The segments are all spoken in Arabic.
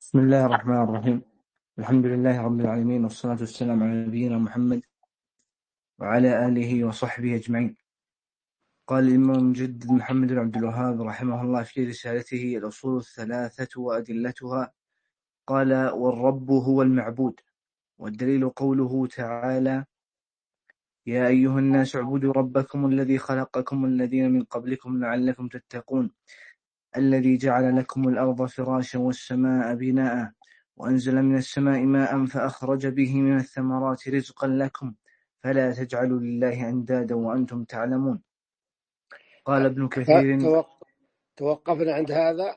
بسم الله الرحمن الرحيم. الحمد لله رب العالمين، والصلاة والسلام على نبينا محمد وعلى آله وصحبه أجمعين. قال الإمام المجدد محمد بن عبد الوهاب رحمه الله في رسالته الأصول الثلاثة وأدلتها، قال: والرب هو المعبود، والدليل قوله تعالى: يا أيها الناس اعبدوا ربكم الذي خلقكم والذين من قبلكم لعلكم تتقون، الذي جعل لكم الأرض فراشا والسماء بناء وأنزل من السماء ماء فأخرج به من الثمرات رزقا لكم فلا تجعلوا لله أندادا وأنتم تعلمون. قال ابن كثير. توقفنا عند هذا.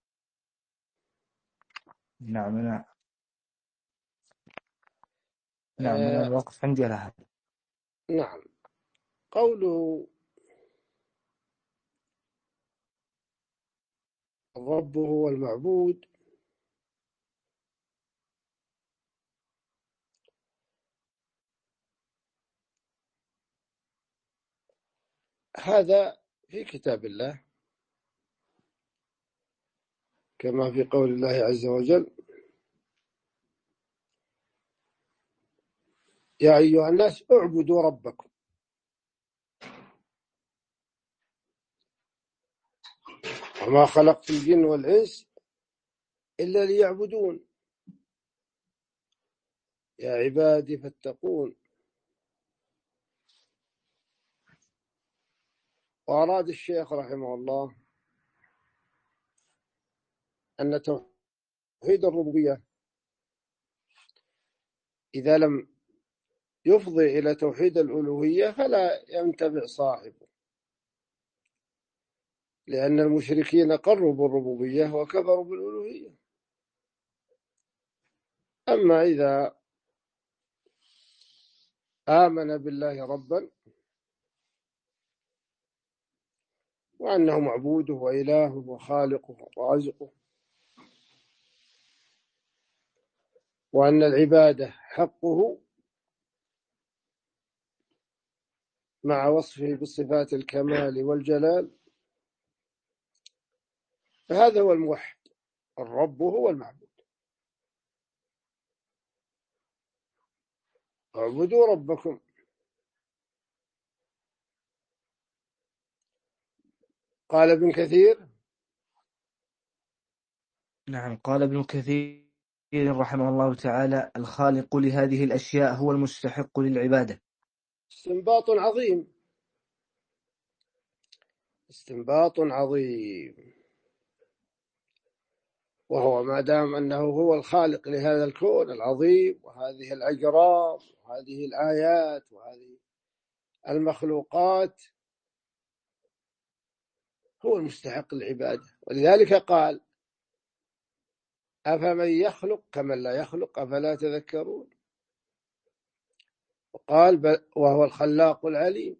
نعم أنا الوقف عندي على هذا. نعم. قوله الرب هو المعبود، هذا في كتاب الله كما في قول الله عز وجل: يا أيها الناس اعبدوا ربكم. وما خلقت الجن والإنس إلا ليعبدون يا عبادي فاتقون. وأراد الشيخ رحمه الله أن توحيد الربوبية إذا لم يفضي إلى توحيد الألوهية فلا ينتفع صاحبه، لأن المشركين قروا بالربوبية وكفروا بالألوهية. أما إذا آمن بالله ربا وأنه معبوده وإلهه وخالقه ورازقه، وأن العبادة حقه مع وصفه بصفات الكمال والجلال، فهذا هو الموحد. الرب هو المعبود. اعبدوا ربكم. قال ابن كثير. نعم، قال ابن كثير رحمه الله تعالى: الخالق لهذه الأشياء هو المستحق للعبادة. استنباط عظيم، استنباط عظيم. وهو ما دام أنه هو الخالق لهذا الكون العظيم وهذه الأجرام وهذه الآيات وهذه المخلوقات، هو المستحق للعبادة. ولذلك قال: أفمن يخلق كمن لا يخلق أفلا تذكرون. وقال: وهو الخلاق العليم.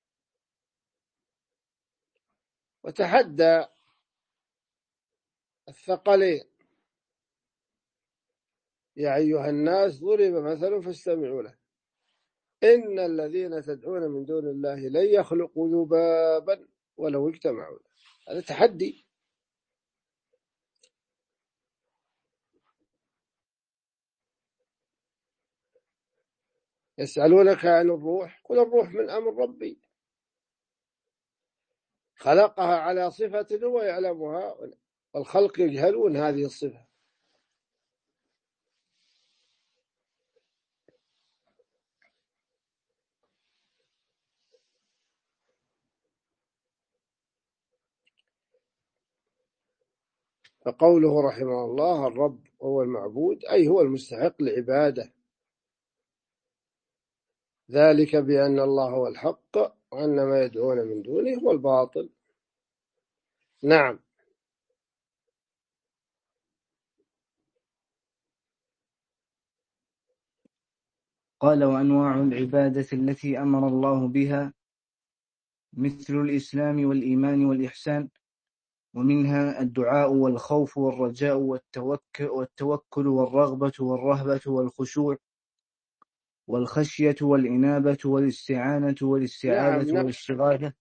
وتحدى الثقلين: يا أيها الناس ضرب مثل فاستمعوا له إن الذين تدعون من دون الله لن يخلقوا ذبابا ولو اجتمعوا له. هذا تحدي. يسألونك عن الروح قل الروح من أمر ربي خلقها على صفة هو يعلمها والخلق يجهلون هذه الصفة. فقوله رحمه الله الرب هو المعبود أي هو المستحق لعبادة، ذلك بأن الله هو الحق وأن ما يدعون من دونه هو الباطل. نعم. قال: وأنواع العبادة التي أمر الله بها مثل الإسلام والإيمان والإحسان، ومنها الدعاء والخوف والرجاء والتوكل والرغبة والرهبة والخشوع والخشية والإنابة والاستعانة والاستعاذة والاستغاثة.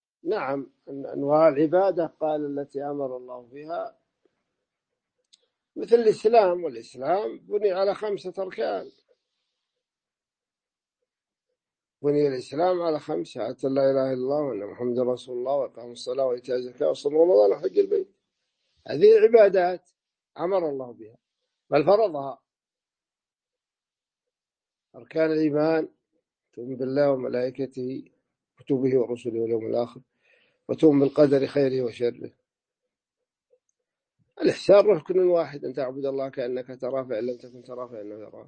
نعم. أنواع العبادة قال التي أمر الله بها مثل الإسلام، والإسلام بني على 5 أركان. بني الإسلام على 5: شهادة لا إله إلا الله وأن محمد رسول الله، وإقام الصلاة وإيتاء الزكاة وصوم رمضان وحج البيت. هذه عبادات أمر الله بها بل فرضها. أركان الإيمان: تؤمن بالله وملائكته وكتبه ورسله واليوم الآخر، وتؤمن بالقدر خيره وشره. الإحسان ركن واحد: أن تعبد الله كأنك تراه فإن لم تكن تراه فإنه يراه.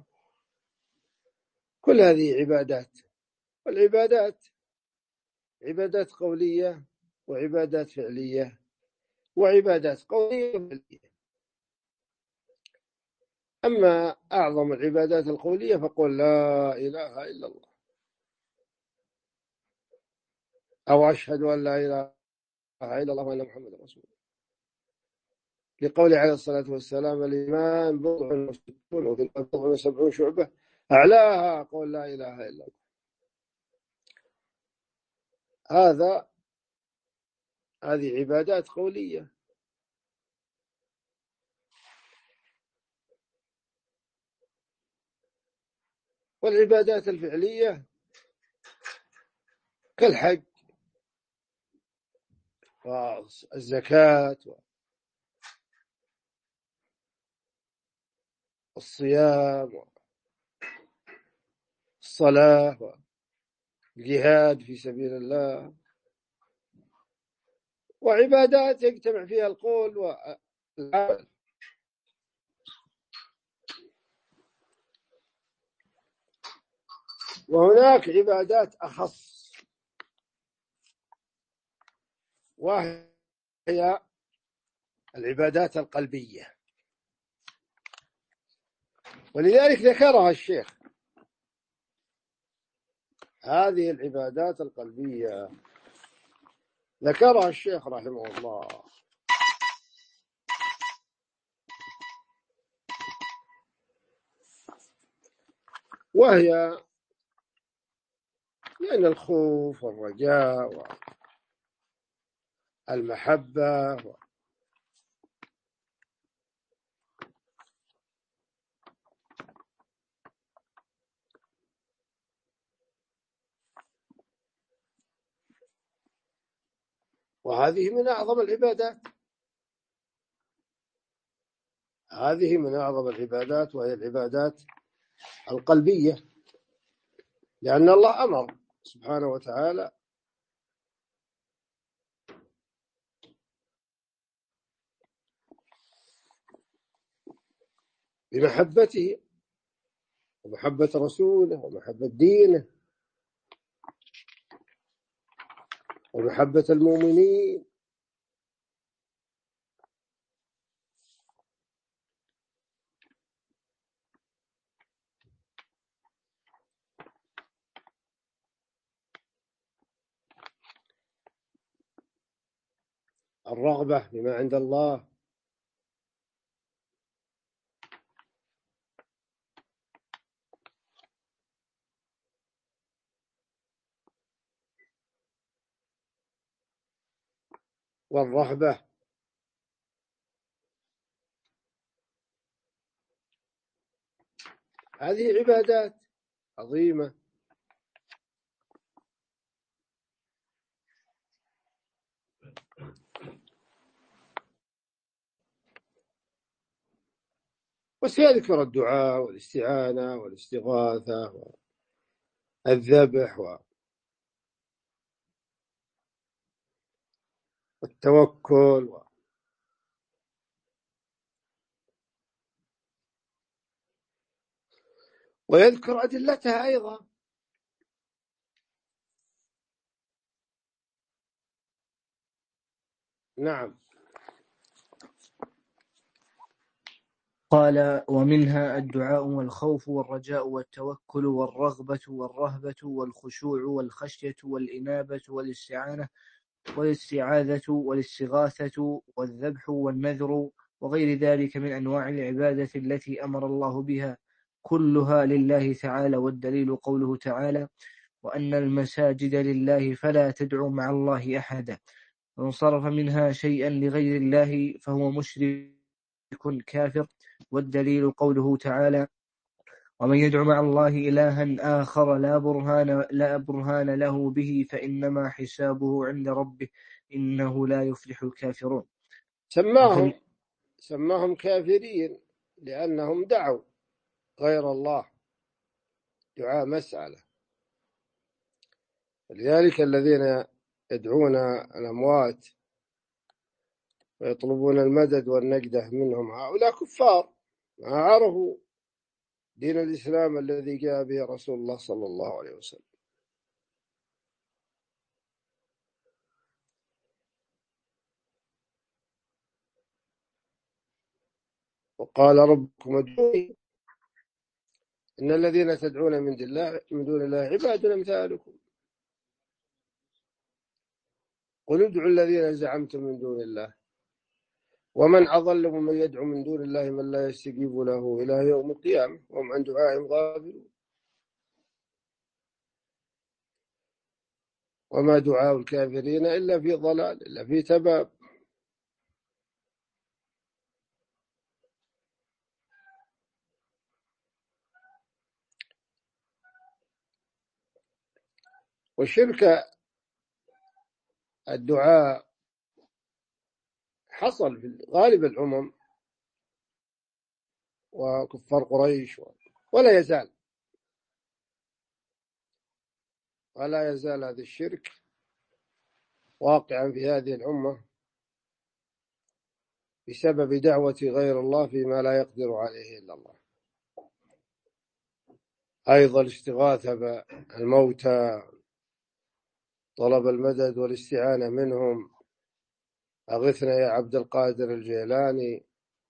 كل هذه عبادات. والعبادات عبادات قولية وعبادات فعلية وعبادات قولية وفعلية. أما أعظم العبادات القولية فقل لا إله إلا الله، أو أشهد أن لا إله إلا الله وأن محمد رسول الله، لقول عليه الصلاة والسلام: الإيمان 69 وفي 70 شعبة أعلاها قول لا إله إلا الله. هذه عبادات قولية. والعبادات الفعلية كالحج والزكاة والصيام والصلاة والجهاد في سبيل الله، وعبادات يجتمع فيها القول والعمل. وهناك عبادات أخص، وهي العبادات القلبية، ولذلك ذكرها الشيخ. هذه العبادات القلبية ذكرها الشيخ رحمه الله، وهي لأن الخوف والرجاء والمحبة وهذه من أعظم العبادات. هذه من أعظم العبادات، وهي العبادات القلبية، لأن الله أمر سبحانه وتعالى بمحبته ومحبة رسوله ومحبة دينه ومحبة المؤمنين. الرغبة بما عند الله، والرهبة. هذه عبادات عظيمة. وسيذكر الدعاء والاستعانة والاستغاثة والذبح والتوكل ويذكر أدلتها أيضا. نعم. قال: ومنها الدعاء والخوف والرجاء والتوكل والرغبة والرهبة والخشوع والخشية والإنابة والاستعانة والاستعاذة والاستغاثة والذبح والنذر وغير ذلك من أنواع العبادة التي أمر الله بها، كلها لله تعالى. والدليل قوله تعالى: وأن المساجد لله فلا تدعوا مع الله أحدا، من صرف منها شيئا لغير الله فهو مشرك كافر. والدليل قوله تعالى: ومن يدع مع الله إلها آخر لا برهان له به فإنما حسابه عند ربه إنه لا يفلح الكافرون. سماهم كافرين لأنهم دعوا غير الله دعاء مسألة. لذلك الذين يدعون الأموات ويطلبون المدد والنجدة منهم هؤلاء كفار ما عرفوا دين الإسلام الذي جاء به رسول الله صلى الله عليه وسلم. وقال ربكم ادعوني إن الذين تدعون من دون الله عباد أمثالكم قل ادعوا الذين زعمتم من دون الله ومن أضل ممن يدعو من دون الله من لا يستجيب له إلى يوم القيامة وهم عن دعائهم غافلون. وما دعاء الكافرين إلا في ضلال إلا في تباب. وشرك الدعاء حصل في غالب الأمم وكفار قريش ولا يزال هذا الشرك واقعا في هذه الأمة بسبب دعوة غير الله فيما لا يقدر عليه إلا الله. أيضا الاستغاثة بالموتى طلب المدد والاستعانة منهم أغثنا يا عبد القادر الجيلاني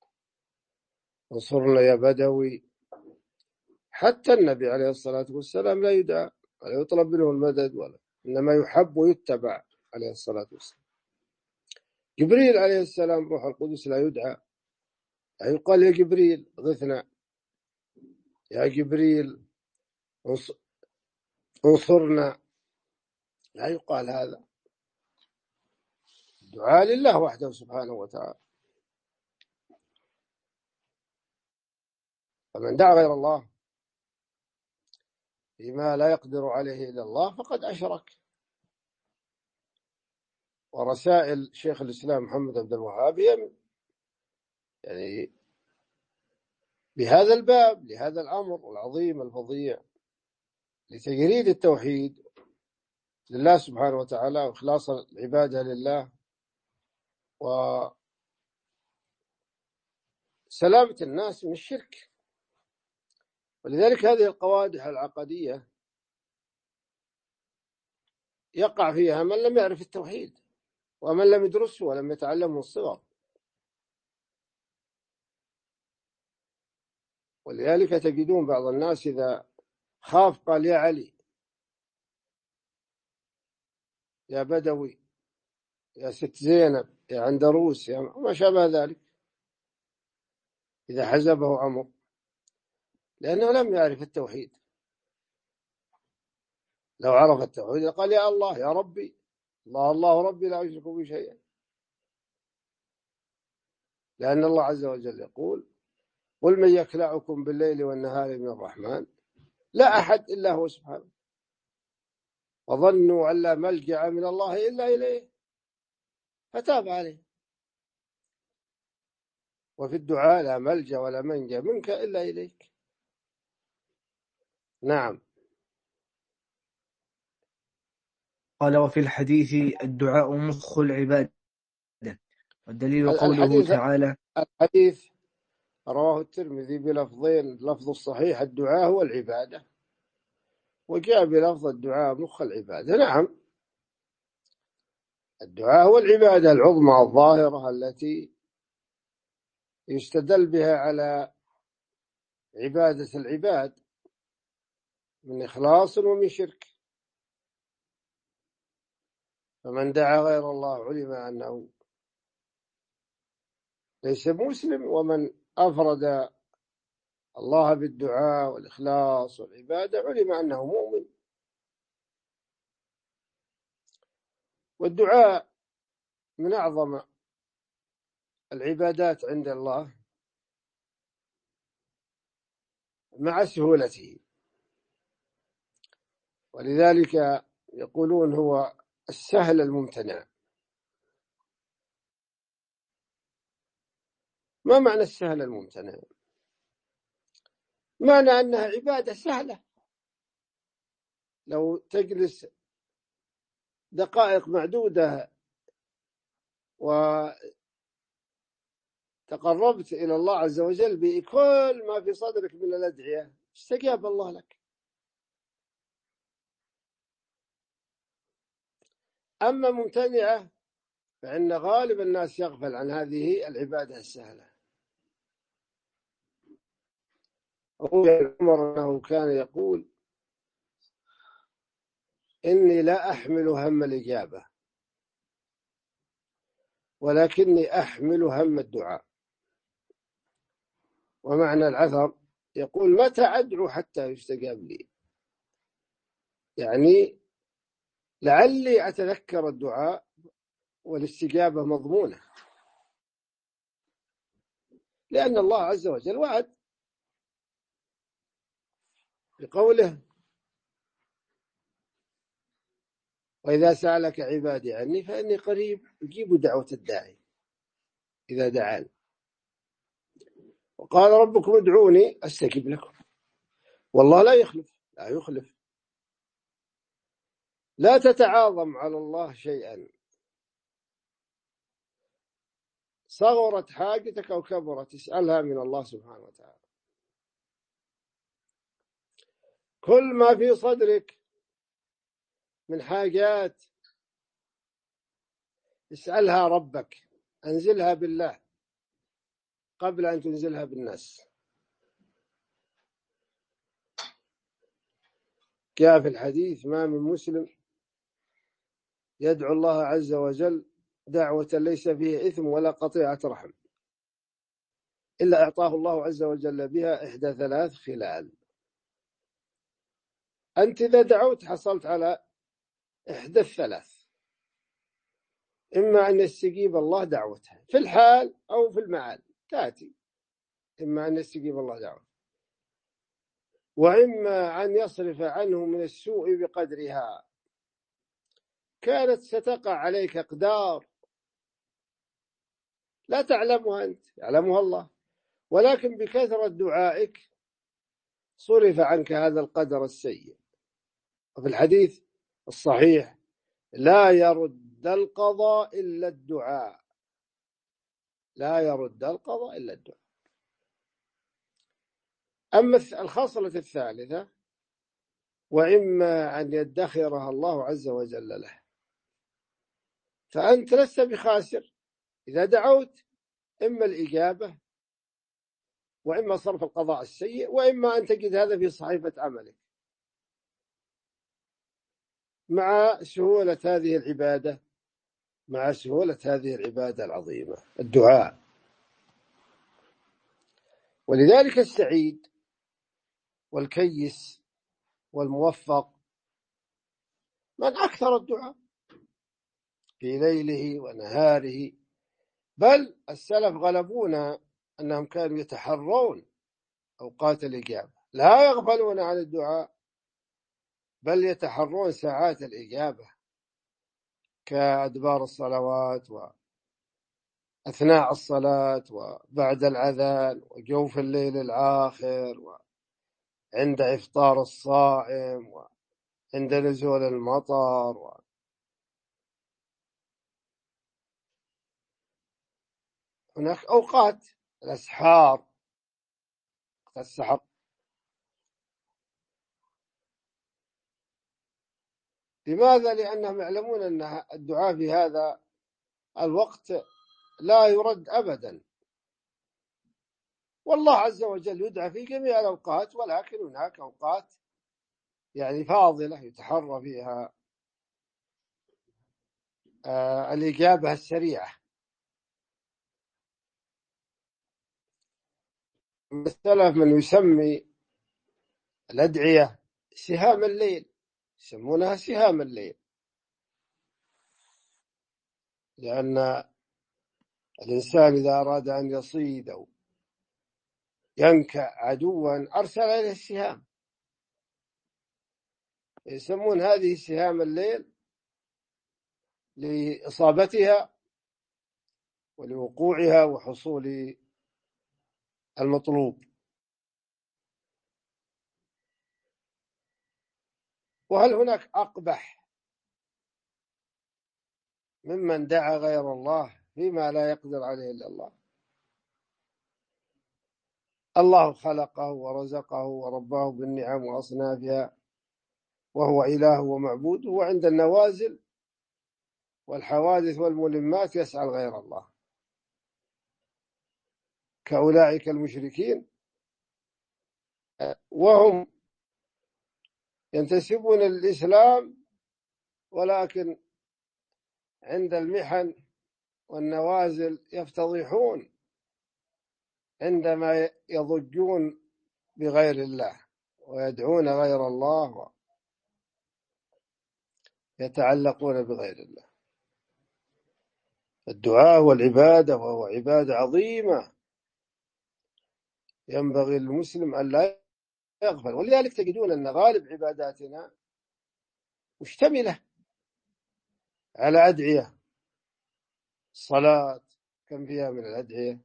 انصرنا يا بدوي. حتى النبي عليه الصلاة والسلام لا يدعى ولا يطلب منه المدد ولا إنما يحب ويتبع عليه الصلاة والسلام. جبريل عليه السلام روح القدس لا يدعى يقال يا جبريل غثنا يا جبريل انصرنا لا يقال هذا. الدعاء لله وحده سبحانه وتعالى. فمن دعا غير الله بما لا يقدر عليه إلا الله فقد أشرك. ورسائل شيخ الإسلام محمد عبد الوهاب يعني بهذا الباب لهذا الأمر العظيم الفظيع لتجريد التوحيد لله سبحانه وتعالى وإخلاص العبادة لله وسلامة الناس من الشرك. ولذلك هذه القوادح العقدية يقع فيها من لم يعرف التوحيد ومن لم يدرسه ولم يتعلمه الصغر. ولذلك تجدون بعض الناس إذا خاف قال يا علي يا بدوي يا ست زينب يا عندروس يا ما شابه ذلك إذا حزبه أمر لأنه لم يعرف التوحيد. لو عرف التوحيد قال يا الله يا ربي الله ربي لا أشرك به شيئا. لأن الله عز وجل يقول قل من يكلعكم بالليل والنهار من الرحمن لا أحد إلا هو سبحانه وظنوا أن لا ملجأ من الله إلا إليه فتاب عليه. وفي الدعاء لا ملجأ ولا منجا منك إلا إليك. نعم. قال: وفي الحديث الدعاء مخ العبادة. والدليل قوله تعالى: الحديث رواه الترمذي بلفظين. اللفظ الصحيح الدعاء هو العبادة وجاء بلفظ الدعاء مخ العبادة. نعم الدعاء هو العبادة العظمى الظاهرة التي يستدل بها على عبادة العباد من إخلاص ومن شرك. فمن دعا غير الله علم أنه ليس مسلم ومن أفرد الله بالدعاء والإخلاص والعبادة علم أنه مؤمن. والدعاء من أعظم العبادات عند الله مع سهولته، ولذلك يقولون هو السهل الممتنع. ما معنى السهل الممتنع؟ معنى أنها عبادة سهلة، لو تجلس دقائق معدودة وتقربت إلى الله عز وجل بكل ما في صدرك من الأدعية استجاب الله لك. أما ممتنعة فإن غالب الناس يغفل عن هذه العبادة السهلة. روي عن عمر أنه كان يقول: إني لا أحمل هم الإجابة ولكني أحمل هم الدعاء. ومعنى العثر يقول: متى أدعو حتى يستجاب لي؟ يعني لعلي أتذكر الدعاء والاستجابة مضمونة، لأن الله عز وجل وعد بقوله: وإذا سألك عبادي عني فإني قريب أجيب دعوة الداعي إذا دعاني. وقال ربكم ادعوني أستجب لكم. والله لا يخلف. لا تتعاظم على الله شيئا، صغرت حاجتك أو كبرت اسألها من الله سبحانه وتعالى. كل ما في صدرك من حاجات اسألها ربك، أنزلها بالله قبل أن تنزلها بالناس. جاء في الحديث: ما من مسلم يدعو الله عز وجل دعوة ليس فيه إثم ولا قطيعة رحم إلا أعطاه الله عز وجل بها إحدى ثلاث خلال. أنت إذا دعوت حصلت على إحدى الثلاث: إما أن يستجيب الله دعوتها في الحال أو في المعاد تأتي، إما أن يستجيب الله دعوته، وإما أن يصرف عنه من السوء بقدرها. كانت ستقع عليك أقدار لا تعلمها أنت، يعلمها الله، ولكن بكثرة دعائك صرف عنك هذا القدر السيء. وفي الحديث الصحيح: لا يرد القضاء إلا الدعاء. لا يرد القضاء إلا الدعاء. أما الخصلة الثالثة: وإما أن يدخرها الله عز وجل له. فأنت لست بخاسر إذا دعوت، إما الإجابة وإما صرف القضاء السيء، وإما أن تجد هذا في صحيفة عملك. مع سهولة هذه العبادة، مع سهولة هذه العبادة العظيمة الدعاء. ولذلك السعيد والكيس والموفق من أكثر الدعاء في ليله ونهاره. بل السلف غلبونا أنهم كانوا يتحرون أوقات الإجابة، لا يغفلون عن الدعاء، بل يتحرون ساعات الإجابة كأدبار الصلوات وأثناء الصلاة وبعد الأذان وجوف الليل الآخر وعند إفطار الصائم وعند نزول المطر هناك أوقات الأسحار، السحر. لماذا؟ لأنهم يعلمون أن الدعاء في هذا الوقت لا يرد أبدا، والله عز وجل يدعى في جميع الأوقات، ولكن هناك أوقات يعني فاضلة يتحرى فيها الإجابة السريعة. السلف من يسمي الأدعية سهام الليل، يسمونها سهام الليل، لأن الإنسان إذا أراد أن يصيد أو ينكأ عدوا أرسل إليه السهام، يسمون هذه سهام الليل لإصابتها ولوقوعها وحصول المطلوب. وهل هناك أقبح ممن دعا غير الله فيما لا يقدر عليه إلا الله؟ الله خلقه ورزقه ورباه بالنعم وأصنافها، وهو إله ومعبود، وعند النوازل والحوادث والملمات يسأل غير الله، كأولئك المشركين، وهم ينتسبون للإسلام ولكن عند المحن والنوازل يفتضحون عندما يضجون بغير الله ويدعون غير الله ويتعلقون بغير الله. الدعاء والعبادة، وهو عبادة عظيمة ينبغي للمسلم أن لا يغفل، ولذلك تجدون أن غالب عباداتنا مشتملة على أدعية. الصلاة كم فيها من الأدعية،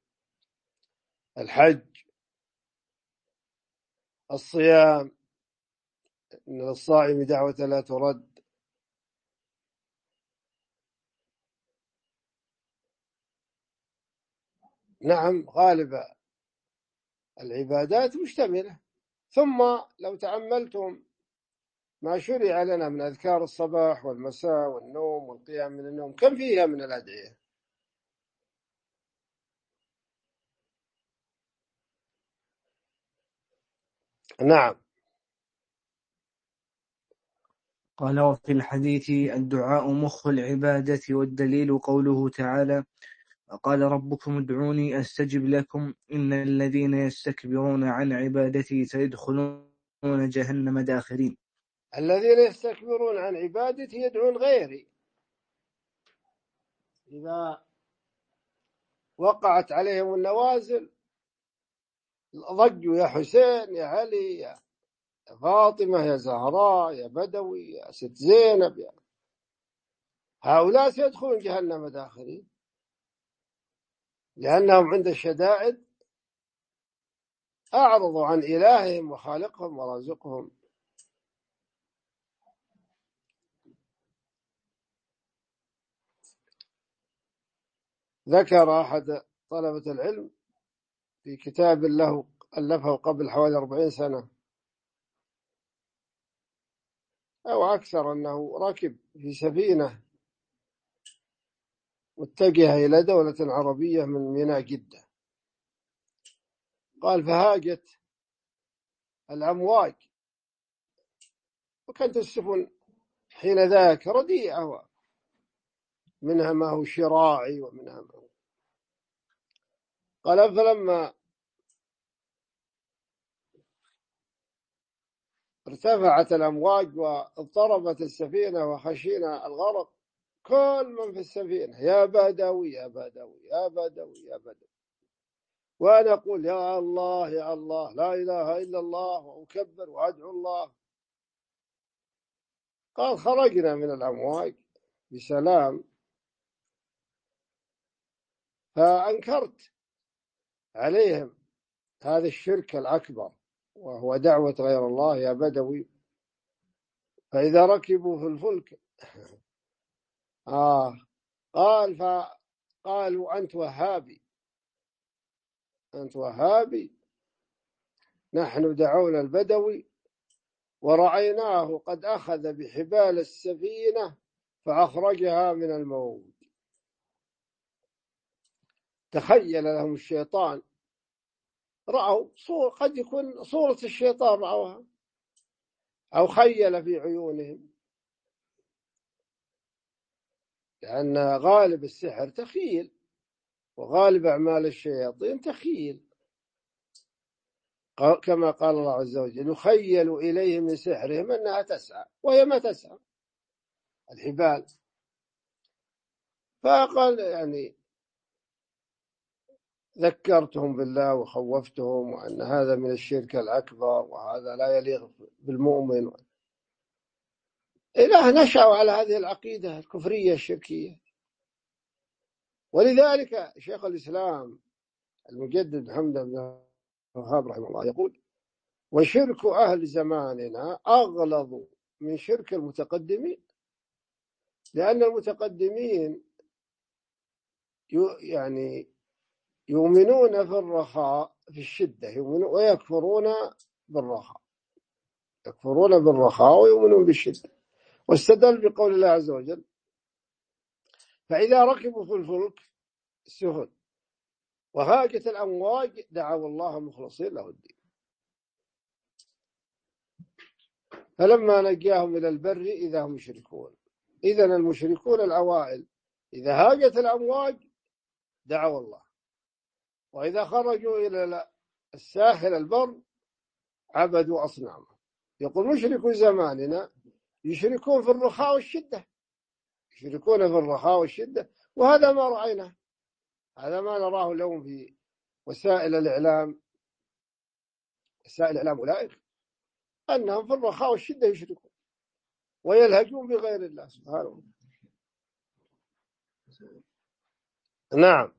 الحج، الصيام، إن للصائم دعوة لا ترد. نعم، غالب العبادات مشتملة. ثم لو تأملتم ما شرع لنا من أذكار الصباح والمساء والنوم والقيام من النوم، كم فيها من الأدعية؟ نعم. قال: وفي الحديث: الدعاء مخ العبادة، والدليل قوله تعالى: قال ربكم ادعوني أستجب لكم إن الذين يستكبرون عن عبادتي سيدخلون جهنم داخرين. الذين يستكبرون عن عبادتي يدعون غيري. إذا وقعت عليهم النوازل ضجوا: يا حسين، يا علي، يا فاطمة، يا زهراء، يا بدوي، يا ست زينب، يا هؤلاء سيدخلون جهنم داخرين، لأنهم عند الشدائد أعرضوا عن إلههم وخالقهم ورازقهم. ذكر أحد طلبة العلم في كتاب له ألفه قبل حوالي 40 سنة أو أكثر، أنه ركب في سفينة متجهة إلى دولة عربية من ميناء جدة. قال: فهاجت الأمواج، وكانت السفن حين ذاك رديئة، منها ما هو شراعي ومنها ما هو. قال: فلما ارتفعت الأمواج واضطربت السفينة وخشينا الغرق، كل من في السفينة: يا بدوي، يا بدوي، يا بدوي، يا بدوي. وأنا أقول: يا الله، يا الله، لا إله إلا الله، وأكبر وأدعو الله. قال: خرجنا من الأمواج بسلام، فأنكرت عليهم هذا الشرك الأكبر، وهو دعوة غير الله يا بدوي. فإذا ركبوا في الفلك فقالوا: أنت وهابي، أنت وهابي. نحن دعونا البدوي ورأيناه قد أخذ بحبال السفينة فأخرجها من الموج. تخيل لهم الشيطان، رأوا قد يكون صورة الشيطان رأوها أو خيل في عيونهم، لأن غالب السحر تخيل، وغالب أعمال الشياطين تخيل، كما قال الله عز وجل: يخيل إليه من سحرهم أنها تسعى وهي ما تسعى الحبال. فقال يعني ذكرتهم بالله وخوفتهم وأن هذا من الشرك الأكبر وهذا لا يليق بالمؤمن، إله نشأوا على هذه العقيدة الكفرية الشركية. ولذلك شيخ الإسلام المجدد محمد بن الوهاب رحمه الله يقول: وشرك أهل زماننا أغلظ من شرك المتقدمين، لأن المتقدمين يعني يؤمنون في الرخاء في الشدة ويكفرون بالرخاء، يكفرون بالرخاء ويؤمنون بالشدة. واستدل بقول الله عز وجل: فإذا ركبوا في الفلك السفن وهاجت الأمواج دعوا الله مخلصين له الدين فلما نجاهم إلى البر إذا هم يشركون. إذن المشركون الأوائل إذا هاجت الأمواج دعوا الله، وإذا خرجوا إلى الساحل البر عبدوا أصنامهم. يقول مشركو زماننا يشركون في الرخاء والشدة، يشركون في الرخاء والشدة، وهذا ما رأينا، هذا ما نراه اليوم في وسائل الإعلام. وسائل الإعلام أولئك أنهم في الرخاء والشدة يشركون ويلهجون بغير الله سبحانه وتعالى. نعم.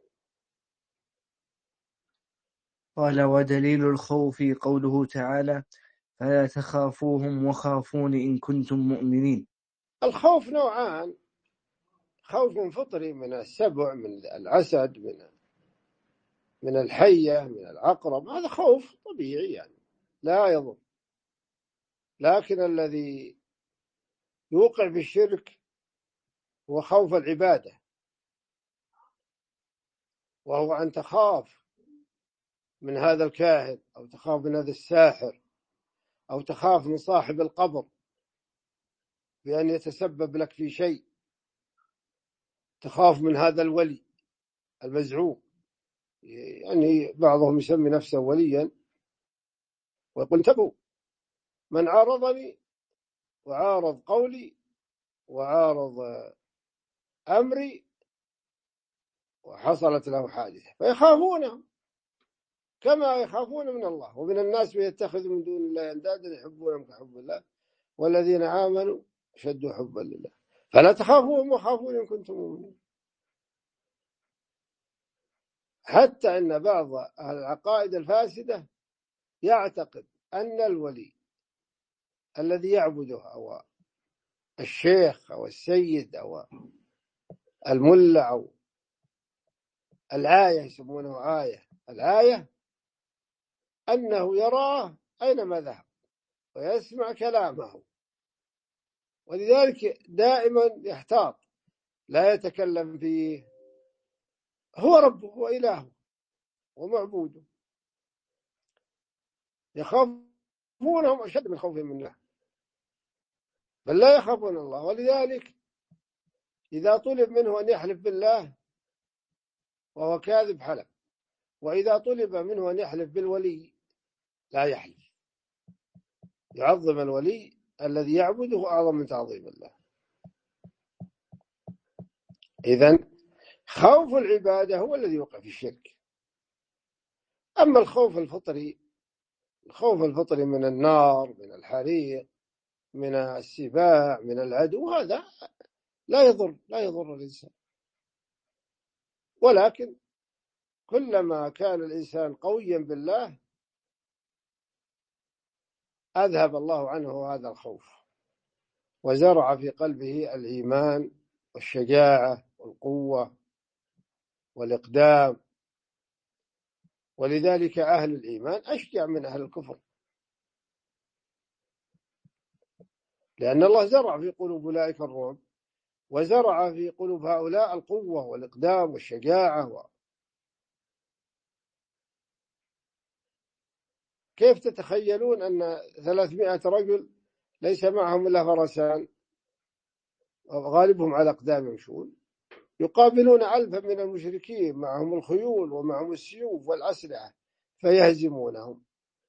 قال: ودليل الخوف قوله تعالى: فلا تخافوهم وخافون إن كنتم مؤمنين. الخوف نوعان: خوف فطري من السبع، من الأسد، من الحية، من العقرب، هذا خوف طبيعي يعني لا يضر. لكن الذي يوقع في الشرك هو خوف العبادة، وهو أن تخاف من هذا الكاهن، أو تخاف من هذا الساحر، أو تخاف من صاحب القبر بأن يتسبب لك في شيء، تخاف من هذا الولي المزعوم. يعني بعضهم يسمي نفسه وليا ويقول: انتبهوا، من عارضني وعارض قولي وعارض أمري وحصلت له حادثة، فيخافونه كما يخافون من الله. ومن الناس يتخذ من دون الله أندادا يحبونهم كحب الله والذين آمنوا شدوا حبا لله فلا تخافوهم وخافون إن كنتم مؤمنين. حتى أن بعض العقائد الفاسدة يعتقد أن الولي الذي يعبده أو الشيخ أو السيد أو الملا أو الآية، يسمونه آية، الآية أنه يراه أينما ذهب ويسمع كلامه، ولذلك دائما يحتاط لا يتكلم فيه. هو ربه وإلهه ومعبوده، يخافونهم أشد من خوفهم من الله، بل لا يخافون الله. ولذلك إذا طلب منه أن يحلف بالله وهو كاذب حلف، وإذا طلب منه أن يحلف بالولي لا يحلف، يعظم الولي الذي يعبده أعظم من تعظيم الله. إذن خوف العبادة هو الذي يوقع في الشرك. أما الخوف الفطري، الخوف الفطري من النار، من الحريق، من السباع، من العدو، هذا لا يضر الإنسان. ولكن كلما كان الإنسان قويا بالله أذهب الله عنه هذا الخوف وزرع في قلبه الإيمان والشجاعة والقوة والإقدام. ولذلك أهل الإيمان أشجع من أهل الكفر، لأن الله زرع في قلوب أولئك الرعب، وزرع في قلوب هؤلاء القوة والإقدام والشجاعة. كيف تتخيلون أن 300 رجل ليس معهم إلا فرسان غالبهم على أقدام يمشون، يقابلون 1000 من المشركين معهم الخيول ومعهم السيوف والأسلحة فيهزمونهم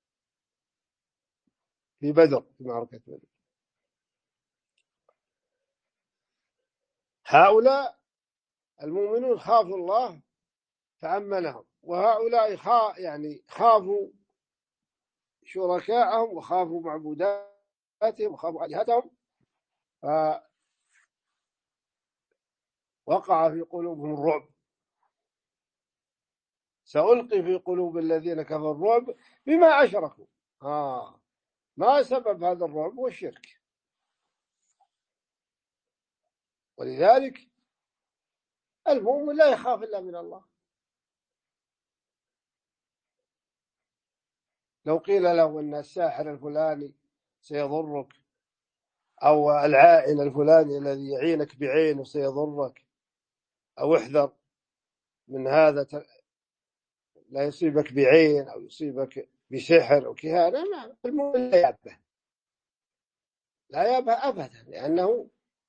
في بدر، في معركة بدر. هؤلاء المؤمنون خافوا الله فأمنهم وهؤلاء خافوا شركاءهم وخافوا معبوداتهم وخافوا آلهتهم، فوقع في قلوبهم الرعب. سألقي في قلوب الذين كفروا الرعب بما أشركوا. ما سبب هذا الرعب؟ والشرك. ولذلك المؤمن لا يخاف إلا من الله. لو قيل له أن الساحر الفلاني سيضرك، أو العائن الفلاني الذي يعينك بعينه سيضرك، أو احذر من هذا لا يصيبك بعين أو يصيبك بسحر أو كهانة، المؤمن لا يأبه، لا يأبه أبدا، لأنه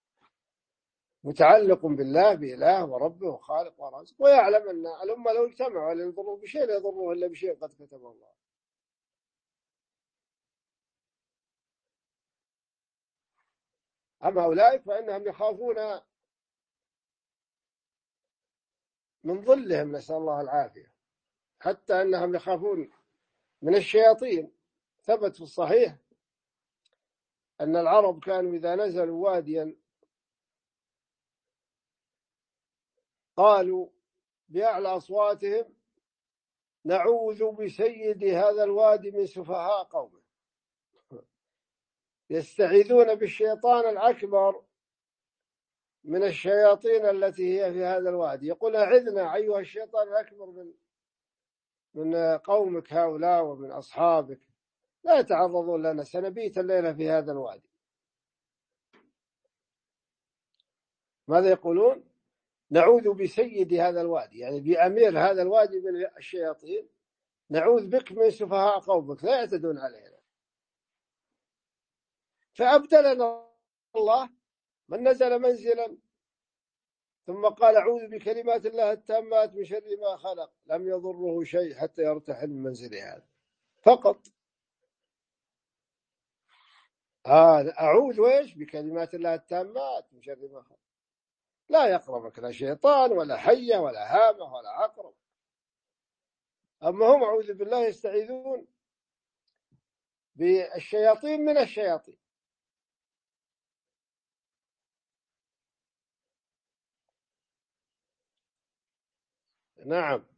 متعلق بالله، بإله وربه وخالق ورازق، ويعلم أن الأمة لو اجتمعوا أن يضروا بشيء لا يضروه إلا بشيء قد كتبه الله. أما أولئك فإنهم يخافون من ظلهم، نسأل الله العافية، حتى أنهم يخافون من الشياطين. ثبت في الصحيح أن العرب كانوا إذا نزلوا واديا قالوا بأعلى أصواتهم: نعوذ بسيد هذا الوادي من سفهاء قومه. يستعيذون بالشيطان الأكبر من الشياطين التي هي في هذا الوادي، يقول: أعذنا أيها الشيطان الأكبر من قومك هؤلاء ومن أصحابك، لا يتعرضون لنا، سنبيت الليلة في هذا الوادي. ماذا يقولون؟ نعوذ بسيد هذا الوادي، يعني بأمير هذا الوادي من الشياطين، نعوذ بك من سفهاء قومك لا يعتدون علينا. فأبدلنا الله من نزل منزلا ثم قال: أعوذ بكلمات الله التامات من شر ما خلق، لم يضره شيء حتى يرتحل من منزله هذا فقط. أعوذ وإيش؟ بكلمات الله التامات من شر ما خلق. لا يقربك لا شيطان ولا حية ولا هامة ولا عقرب. أما هم أعوذ بالله يستعيذون بالشياطين من الشياطين. نعم.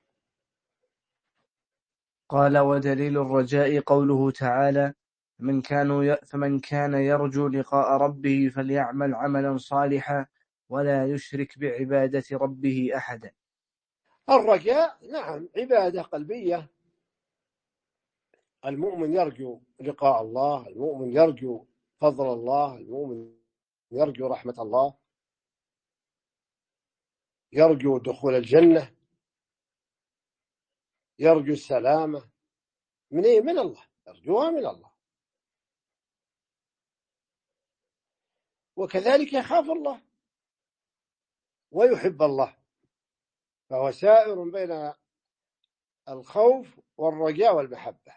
قال: ودليل الرجاء قوله تعالى: فمن كان يرجو لقاء ربه فليعمل عملا صالحا ولا يشرك بعبادة ربه أحدا. الرجاء نعم عبادة قلبية. المؤمن يرجو لقاء الله، المؤمن يرجو فضل الله، المؤمن يرجو رحمة الله، يرجو دخول الجنة، يرجو السلامة. من إيه؟ من الله، يرجوها من الله. وكذلك يخاف الله ويحب الله، فهو سائر بين الخوف والرجاء والمحبة.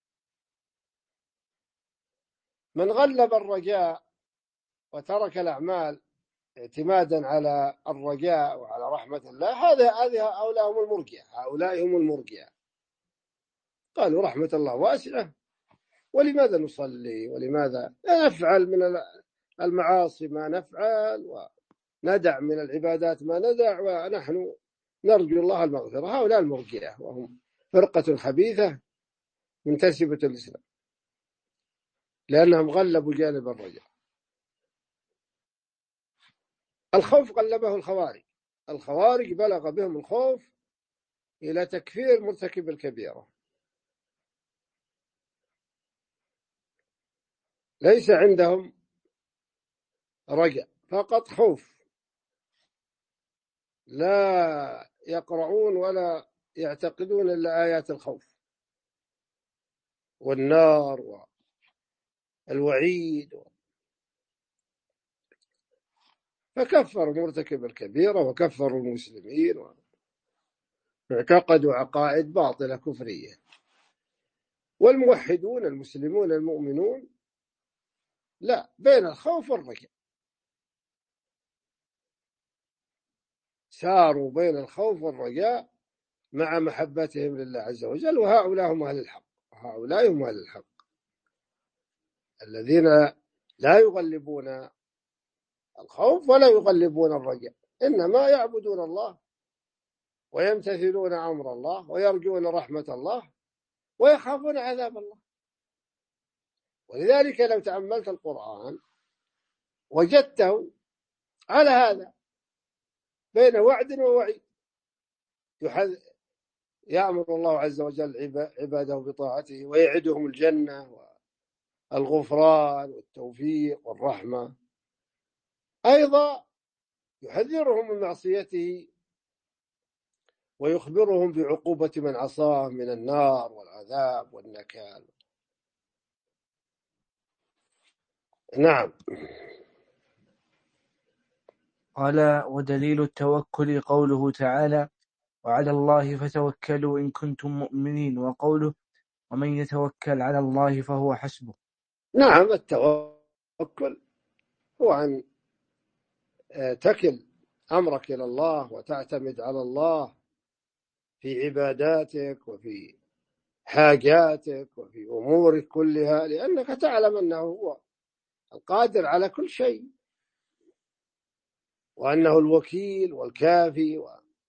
من غلب الرجاء وترك الأعمال اعتمادا على الرجاء وعلى رحمة الله، هؤلاء هم المرجئة. قالوا رحمة الله واسعة، ولماذا نصلي؟ ولماذا نفعل من المعاصي ما نفعل، وندع من العبادات ما ندع، ونحن نرجو الله المغفرة؟ هؤلاء المرجئة، وهم فرقة خبيثة منتسبة الإسلام، لأنهم غلبوا جانب الرجاء. الخوف غلبه الخوارج بلغ بهم الخوف إلى تكفير مرتكب الكبيرة، ليس عندهم رجاء، فقط خوف. لا يقرؤون ولا يعتقدون إلا آيات الخوف والنار والوعيد، فكفروا مرتكب الكبيرة وكفروا المسلمين واعتقدوا عقائد باطلة كفرية. والموحدون المسلمون المؤمنون لا، بين الخوف والرجاء، ساروا بين الخوف والرجاء مع محبتهم لله عز وجل. وهؤلاء هم أهل الحق، هؤلاء هم أهل الحق الذين لا يغلبون الخوف ولا يغلبون الرجاء، إنما يعبدون الله ويمتثلون أمر الله ويرجون رحمة الله ويخافون عذاب الله. ولذلك لو تأملت القرآن وجدته على هذا، بين وعد ووعيد. يأمر الله عز وجل عباده بطاعته ويعدهم الجنة والغفران والتوفيق والرحمة، أيضا يحذرهم من معصيته ويخبرهم بعقوبة من عصاه من النار والعذاب والنكال. نعم. قال: ودليل التوكل قوله تعالى: وعلى الله فتوكلوا إن كنتم مؤمنين، وقوله: ومن يتوكل على الله فهو حسبه. نعم، التوكل هو أن تكل أمرك إلى الله وتعتمد على الله في عباداتك وفي حاجاتك وفي أمورك كلها، لأنك تعلم أنه هو القادر على كل شيء، وأنه الوكيل والكافي.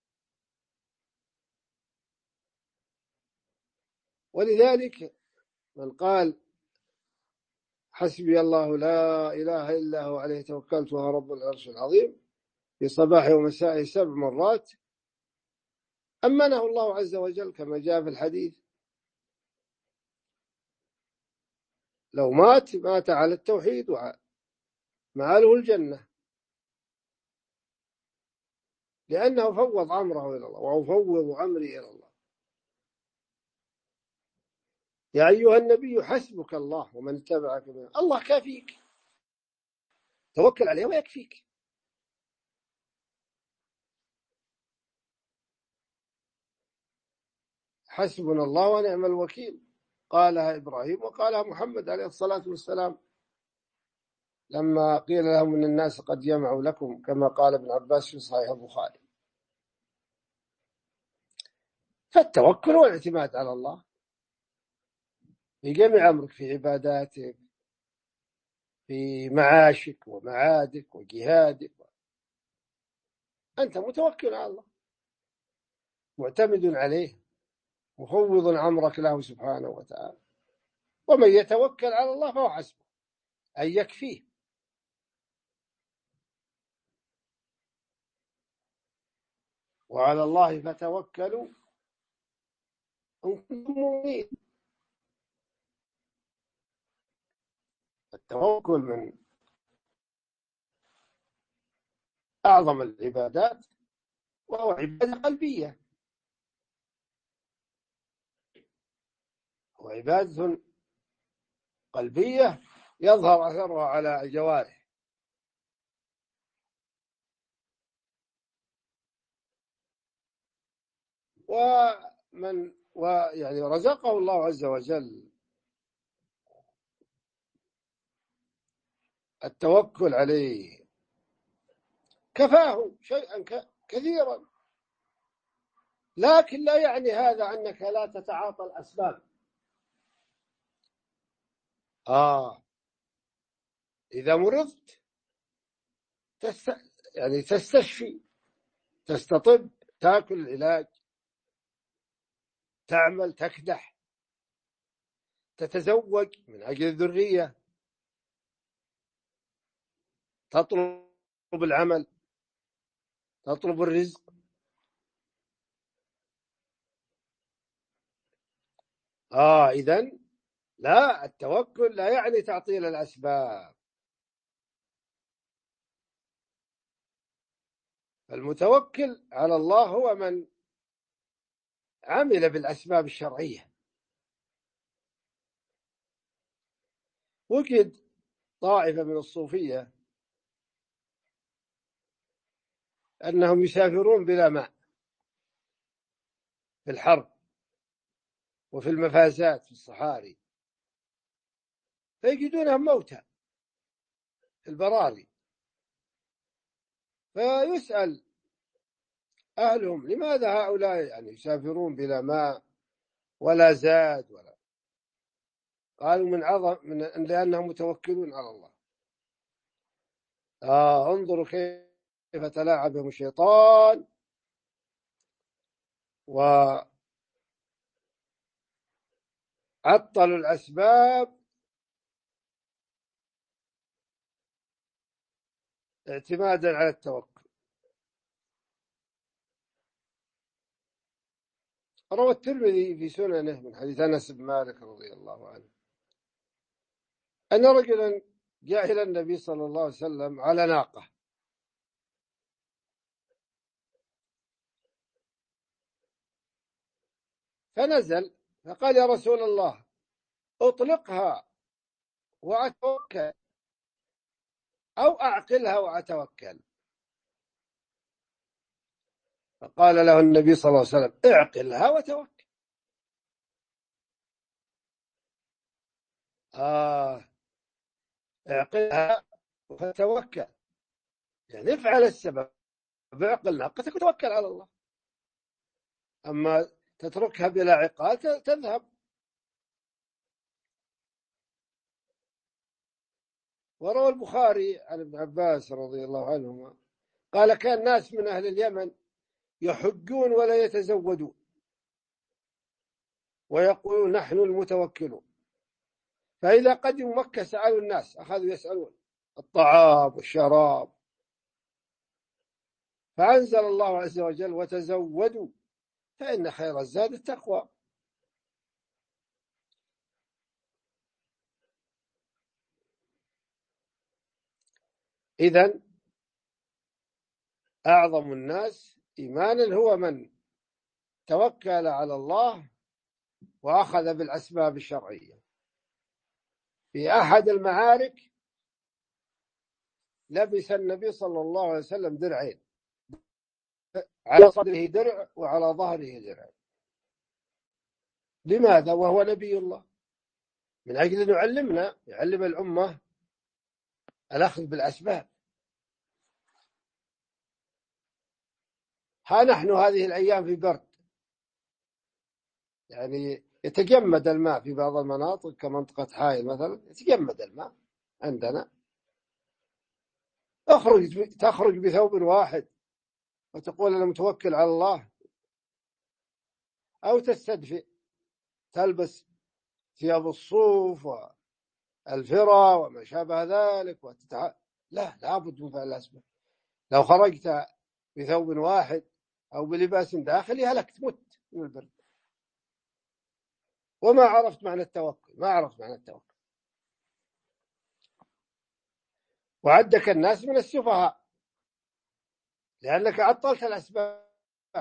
ولذلك من قال حسبي الله لا إله إلا هو عليه توكلت وهو رب العرش العظيم في صباح ومساء 7 مرات، أمنه الله عز وجل كما جاء في الحديث. لو مات على التوحيد ومآله الجنة، لأنه فوض أمره إلى الله، وأفوض أمري إلى الله. يا أيها النبي حسبك الله ومن اتبعك منه، الله كافيك، توكل عليه ويكفيك. حسبنا الله ونعم الوكيل، قالها إبراهيم وقالها محمد عليه الصلاة والسلام لما قيل لهم إن الناس قد جمعوا لكم، كما قال ابن عباس في صحيح البخاري. فالتوكل والاعتماد على الله في جميع أمرك، في عباداتك، في معاشك ومعادك وجهادك، أنت متوكل على الله، معتمد عليه، مفوض أمرك له سبحانه وتعالى. ومن يتوكل على الله فهو حسبه، أي يكفيه. وعلى الله فتوكلوا إن كنتم مؤمنين. التوكل من أعظم العبادات، وهو عبادة قلبية، وعبادة قلبية يظهر أثرها على الجوارح. ويعني رزقه الله عز وجل التوكل عليه، كفاه شيئا كثيرا، لكن لا يعني هذا أنك لا تتعاطى الأسباب. إذا مرضت يعني تستشفي، تستطب، تأكل العلاج، تعمل، تكدح، تتزوج من أجل الذرية، تطلب العمل، تطلب الرزق. إذن لا، التوكل لا يعني تعطيل الأسباب. المتوكل على الله هو من عمل بالأسباب الشرعية. وجد طائفة من الصوفية أنهم يسافرون بلا ماء في الحر وفي المفازات في الصحاري، فيجدونهم موتى في البراري. فيسأل أهلهم. لماذا هؤلاء يعني يسافرون بلا ماء ولا زاد ولا؟ قالوا لأنهم متوكلون على الله. انظروا كيف تلاعب بهم الشيطان وعطلوا الأسباب اعتمادا على التوكل. روى الترمذي في سننه من حديث أنس بن مالك رضي الله عنه أن رجلا جاء إلى النبي صلى الله عليه وسلم على ناقة، فنزل فقال: يا رسول الله، أطلقها وأتوكل أو أعقلها وأتوكل؟ فقال له النبي صلى الله عليه وسلم: اعقلها وتوكل. اعقلها وتوكل، يعني افعل السبب، اعقل ناقتك وتوكل على الله. أما تتركها بلا عقال تذهب. وروى البخاري عن ابن عباس رضي الله عنهما قال: كان ناس من أهل اليمن يحجون ولا يتزودون ويقولون نحن المتوكلون، فإذا قدموا مكة سألوا الناس، أخذوا يسألون الطعام والشراب، فأنزل الله عز وجل: وتزودوا فإن خير الزاد التقوى. إذن أعظم الناس إيمانا هو من توكل على الله وأخذ بالأسباب الشرعية. في أحد المعارك لبس النبي صلى الله عليه وسلم درعين، على صدره درع وعلى ظهره درع. لماذا وهو نبي الله؟ من أجل أن يعلم الأمة الأخذ بالأسباب. ها نحن هذه الأيام في برد، يعني يتجمد الماء في بعض المناطق كمنطقة حائل مثلا، يتجمد الماء عندنا. تخرج بثوب واحد وتقول أنا متوكل على الله، أو تستدفئ تلبس ثياب الصوف والفرة وما شابه ذلك لا، لابد من فعل الأسباب. لو خرجت بثوب واحد أو بلباس داخلي هلكت، مت من البرد. وما عرفت معنى التوكل، وعدك الناس من السفهاء لأنك عطلت الأسباب.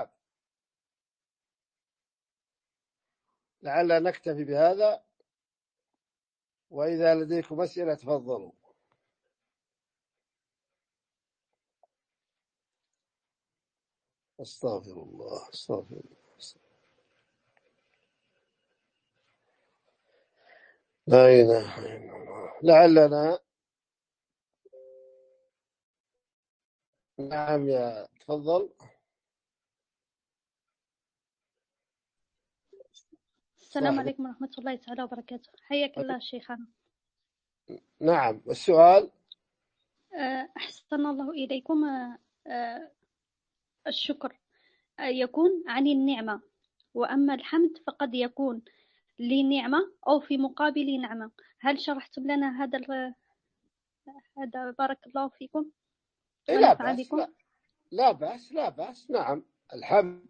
لعل نكتفي بهذا، وإذا لديكم أسئلة تفضلوا. استغفر الله. لا إله إلا الله. لعلنا. نعم، يا تفضل. السلام عليكم ورحمة الله تعالى وبركاته. حياك الله شيخنا. نعم، والسؤال؟ أحسن الله إليكم. الشكر يكون عن النعمة، وأما الحمد فقد يكون لنعمة أو في مقابل نعمة. هل شرحتم لنا هذا بارك الله فيكم؟ لا بأس. نعم، الحمد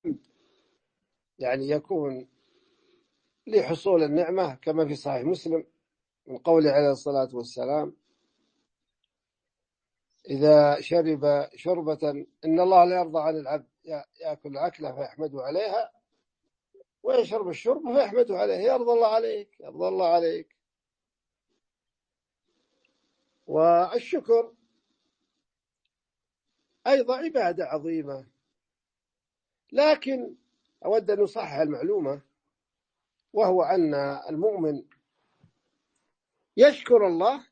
يعني يكون لحصول النعمة كما في صحيح مسلم من قوله عليه الصلاة والسلام: إذا شرب شربة إن الله لا يرضى عن العبد يأكل أكله فيحمده عليها، ويشرب الشرب فيحمده عليه. يرضى الله عليك. والشكر أيضا عبادة عظيمة، لكن أود أن أصحح المعلومة، وهو أن المؤمن يشكر الله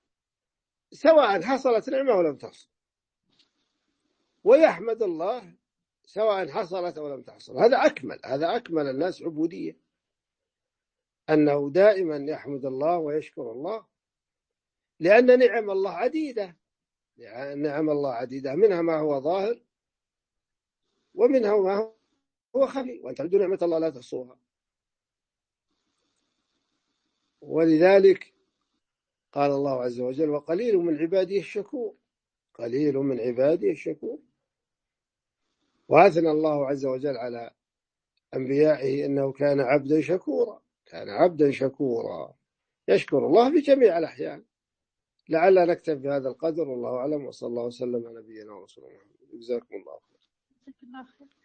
سواء حصلت نعمة ولم تحصل، ويحمد الله سواء حصلت أو لم تحصل. هذا أكمل الناس عبودية، أنه دائما يحمد الله ويشكر الله، لأن نعم الله عديدة، منها ما هو ظاهر ومنها ما هو خفي، وأن تعدوا نعمة الله لا تحصوها. ولذلك قال الله عز وجل: وقليل من عبادي الشكور. قليل من عبادي الشكور. وأثنى الله عز وجل على أنبيائه أنه كان عبدا شكورا يشكر الله بجميع الأحيان. لعل نكتفي بهذا القدر، والله أعلم، وصلى الله وسلم على نبينا ورسولنا محمد. جزاكم الله خير.